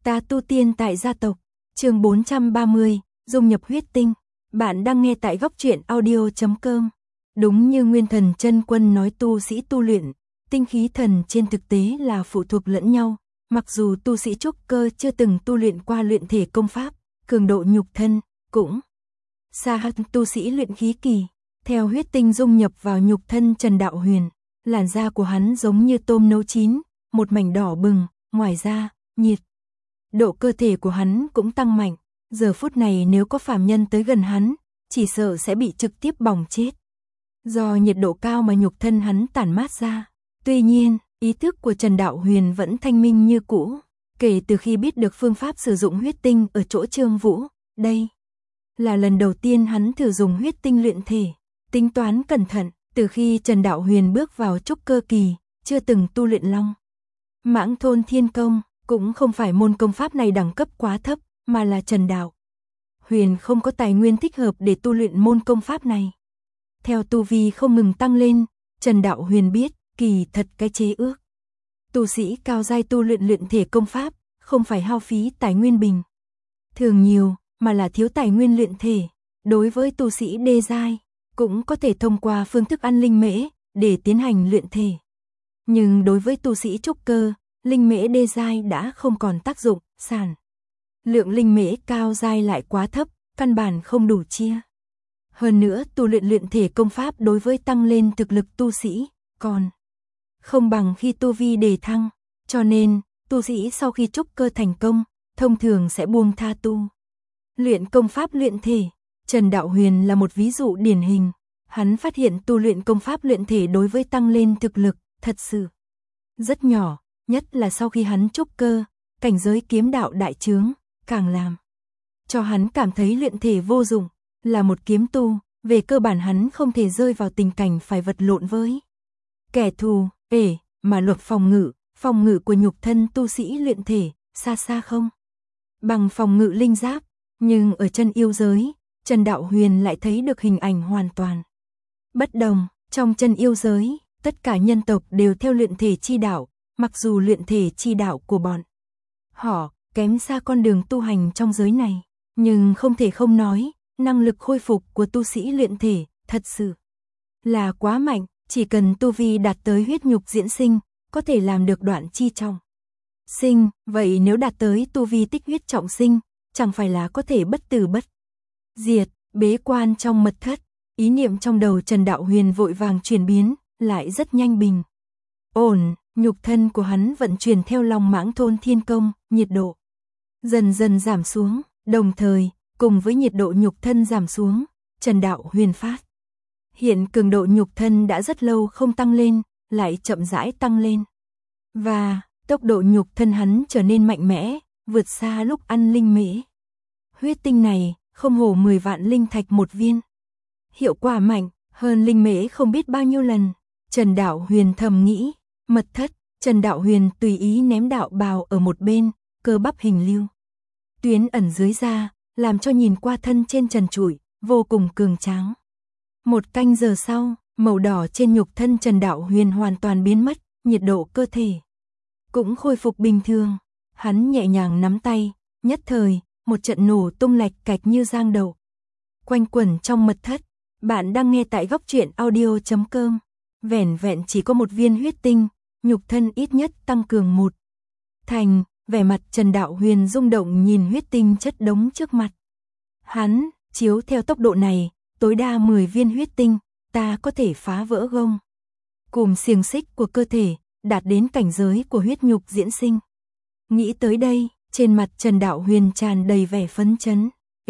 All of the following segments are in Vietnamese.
Ta tu tiên tại gia tộc, chương 430, dung nhập huyết tinh. Bạn đang nghe tại góc truyện audio.com. Đúng như Nguyên Thần Chân Quân nói, tu sĩ tu luyện tinh khí thần trên thực tế là phụ thuộc lẫn nhau. Mặc dù tu sĩ trúc cơ chưa từng tu luyện qua luyện thể công pháp, cường độ nhục thân cũng xa hơn tu sĩ luyện khí kỳ. Theo huyết tinh dung nhập vào nhục thân Trần Đạo Huyền, làn da của hắn giống như tôm nấu chín, một mảnh đỏ bừng. Ngoài ra, nhiệt độ cơ thể của hắn cũng tăng mạnh. Giờ phút này nếu có phàm nhân tới gần hắn, chỉ sợ sẽ bị trực tiếp bỏng chết. Do nhiệt độ cao mà nhục thân hắn tản mát ra. Tuy nhiên, ý thức của Trần Đạo Huyền vẫn thanh minh như cũ. Kể từ khi biết được phương pháp sử dụng huyết tinh ở chỗ Trương Vũ, đây là lần đầu tiên hắn thử dùng huyết tinh luyện thể. Tính toán cẩn thận, từ khi Trần Đạo Huyền bước vào trúc cơ kỳ, chưa từng tu luyện Long Mãng Thôn Thiên Công. Cũng không phải môn công pháp này đẳng cấp quá thấp, mà là Trần Đạo Huyền không có tài nguyên thích hợp để tu luyện môn công pháp này. Theo tu vi không ngừng tăng lên, Trần Đạo Huyền biết, kỳ thật cái chế ước tu sĩ cao giai tu luyện luyện thể công pháp, không phải hao phí tài nguyên bình thường nhiều, mà là thiếu tài nguyên luyện thể. Đối với tu sĩ đê giai, cũng có thể thông qua phương thức ăn linh mễ để tiến hành luyện thể. Nhưng đối với tu sĩ trúc cơ, linh mễ đê giai đã không còn tác dụng, sản lượng linh mễ cao giai lại quá thấp, căn bản không đủ chia. Hơn nữa, tu luyện luyện thể công pháp đối với tăng lên thực lực tu sĩ, còn không bằng khi tu vi đề thăng, cho nên, tu sĩ sau khi trúc cơ thành công, thông thường sẽ buông tha tu luyện công pháp luyện thể. Trần Đạo Huyền là một ví dụ điển hình. Hắn phát hiện tu luyện công pháp luyện thể đối với tăng lên thực lực, thật sự rất nhỏ. Nhất là sau khi hắn trúc cơ, cảnh giới kiếm đạo đại trướng, càng làm cho hắn cảm thấy luyện thể vô dụng. Là một kiếm tu, về cơ bản hắn không thể rơi vào tình cảnh phải vật lộn với kẻ thù, mà luật phòng ngự của nhục thân tu sĩ luyện thể, xa xa không bằng phòng ngự linh giáp. Nhưng ở chân yêu giới, Trần Đạo Huyền lại thấy được hình ảnh hoàn toàn bất đồng. Trong chân yêu giới, tất cả nhân tộc đều theo luyện thể chi đạo. Mặc dù luyện thể chi đạo của bọn họ kém xa con đường tu hành trong giới này, nhưng không thể không nói, năng lực khôi phục của tu sĩ luyện thể thật sự là quá mạnh. Chỉ cần tu vi đạt tới huyết nhục diễn sinh, có thể làm được đoạn chi trọng sinh. Vậy nếu đạt tới tu vi tích huyết trọng sinh, chẳng phải là có thể bất tử bất diệt. Bế quan trong mật thất, ý niệm trong đầu Trần Đạo Huyền vội vàng chuyển biến, lại rất nhanh bình ổn. Nhục thân của hắn vận chuyển theo Long Mãng Thôn Thiên Công, nhiệt độ dần dần giảm xuống. Đồng thời, cùng với nhiệt độ nhục thân giảm xuống, Trần Đạo Huyền phát hiện cường độ nhục thân đã rất lâu không tăng lên, lại chậm rãi tăng lên. Và tốc độ nhục thân hắn trở nên mạnh mẽ, vượt xa lúc ăn linh mễ huyết tinh này. Không hổ 10 vạn linh thạch một viên, hiệu quả mạnh hơn linh mễ không biết bao nhiêu lần. Trần Đạo Huyền thầm nghĩ. Mật thất, Trần Đạo Huyền tùy ý ném đạo bào ở một bên, cơ bắp hình lưu tuyến ẩn dưới da, làm cho nhìn qua thân trên trần trụi, vô cùng cường tráng. Một canh giờ sau, màu đỏ trên nhục thân Trần Đạo Huyền hoàn toàn biến mất, nhiệt độ cơ thể cũng khôi phục bình thường. Hắn nhẹ nhàng nắm tay, nhất thời, một trận nổ tung lạch cạch như giang đậu quanh quẩn trong mật thất. Bạn đang nghe tại góc truyện audio.com. Vẻn vẹn chỉ có một viên huyết tinh, nhục thân ít nhất tăng cường một thành. Vẻ mặt Trần Đạo Huyền rung động nhìn huyết tinh chất đống trước mặt hắn. Chiếu theo tốc độ này, tối đa 10 viên huyết tinh, ta có thể phá vỡ gông cùm xiềng xích của cơ thể, đạt đến cảnh giới của huyết nhục diễn sinh. Nghĩ tới đây, trên mặt Trần Đạo Huyền tràn đầy vẻ phấn chấn.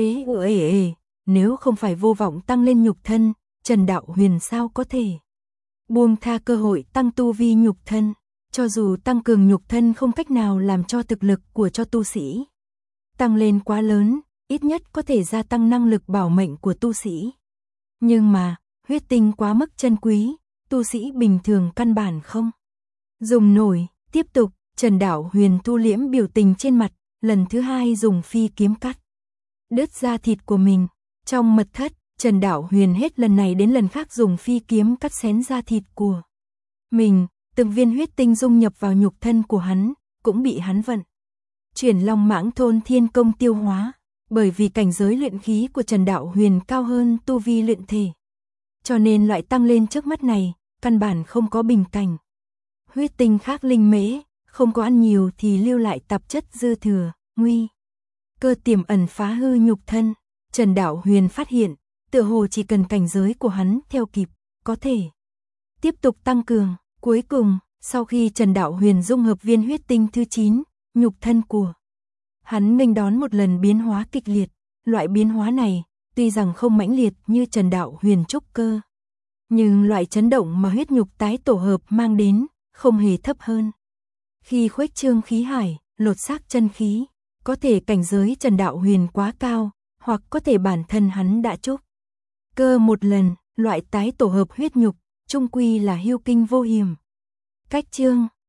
Nếu không phải vô vọng tăng lên nhục thân, Trần Đạo Huyền sao có thể buông tha cơ hội tăng tu vi nhục thân. Cho dù tăng cường nhục thân không cách nào làm cho thực lực của tu sĩ tăng lên quá lớn, ít nhất có thể gia tăng năng lực bảo mệnh của tu sĩ. Nhưng mà, huyết tinh quá mức chân quý, tu sĩ bình thường căn bản không dùng nổi. Tiếp tục, Trần Đạo Huyền thu liễm biểu tình trên mặt, lần thứ hai dùng phi kiếm cắt đứt da thịt của mình. Trong mật thất, Trần Đạo Huyền hết lần này đến lần khác dùng phi kiếm cắt xén da thịt của mình. Từng viên huyết tinh dung nhập vào nhục thân của hắn, cũng bị hắn vận chuyển long mãng thôn thiên công tiêu hóa, bởi vì cảnh giới luyện khí của Trần Đạo Huyền cao hơn tu vi luyện thể. Cho nên loại tăng lên trước mắt này, căn bản không có bình cảnh. Huyết tinh khác linh mễ, không có ăn nhiều thì lưu lại tạp chất dư thừa, nguy cơ tiềm ẩn phá hư nhục thân. Trần Đạo Huyền phát hiện, tựa hồ chỉ cần cảnh giới của hắn theo kịp, có thể tiếp tục tăng cường. Cuối cùng, sau khi Trần Đạo Huyền dung hợp viên huyết tinh thứ 9, nhục thân của hắn nghênh đón một lần biến hóa kịch liệt. Loại biến hóa này, tuy rằng không mãnh liệt như Trần Đạo Huyền trúc cơ, nhưng loại chấn động mà huyết nhục tái tổ hợp mang đến, không hề thấp hơn. Khi khuếch trương khí hải, lột xác chân khí, có thể cảnh giới Trần Đạo Huyền quá cao, hoặc có thể bản thân hắn đã trúc cơ một lần, loại tái tổ hợp huyết nhục, chung quy là hưu kinh vô hiểm. Cách chương